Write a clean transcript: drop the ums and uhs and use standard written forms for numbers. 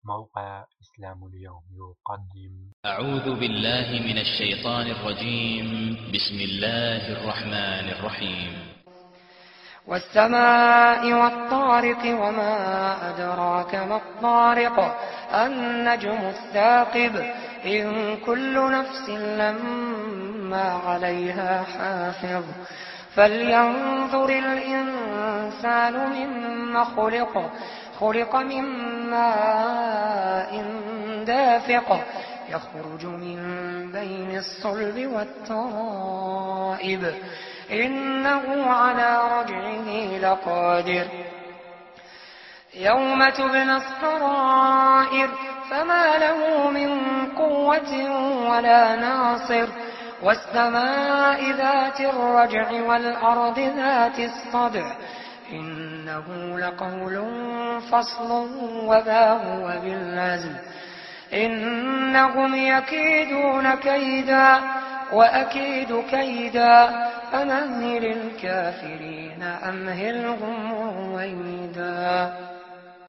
موقع إسلام اليوم يقدم. أعوذ بالله من الشيطان الرجيم. بسم الله الرحمن الرحيم. والسماء والطارق وما أدراك ما الطارق النجم الثاقب إن كل نفس لما عليها حافظ فلينظر الإنسان مما خلق من ماء دافق يخرج من بين الصلب والترائب إنه على رجعه لقادر يوم تبلى السرائر فما له من قوة ولا ناصر والسماء ذات الرجع والأرض ذات الصدع إنه لقول فصل وما هو بالهزل إنهم يكيدون كيدا وأكيد كيدا فمهل الكافرين أمهلهم رويدا.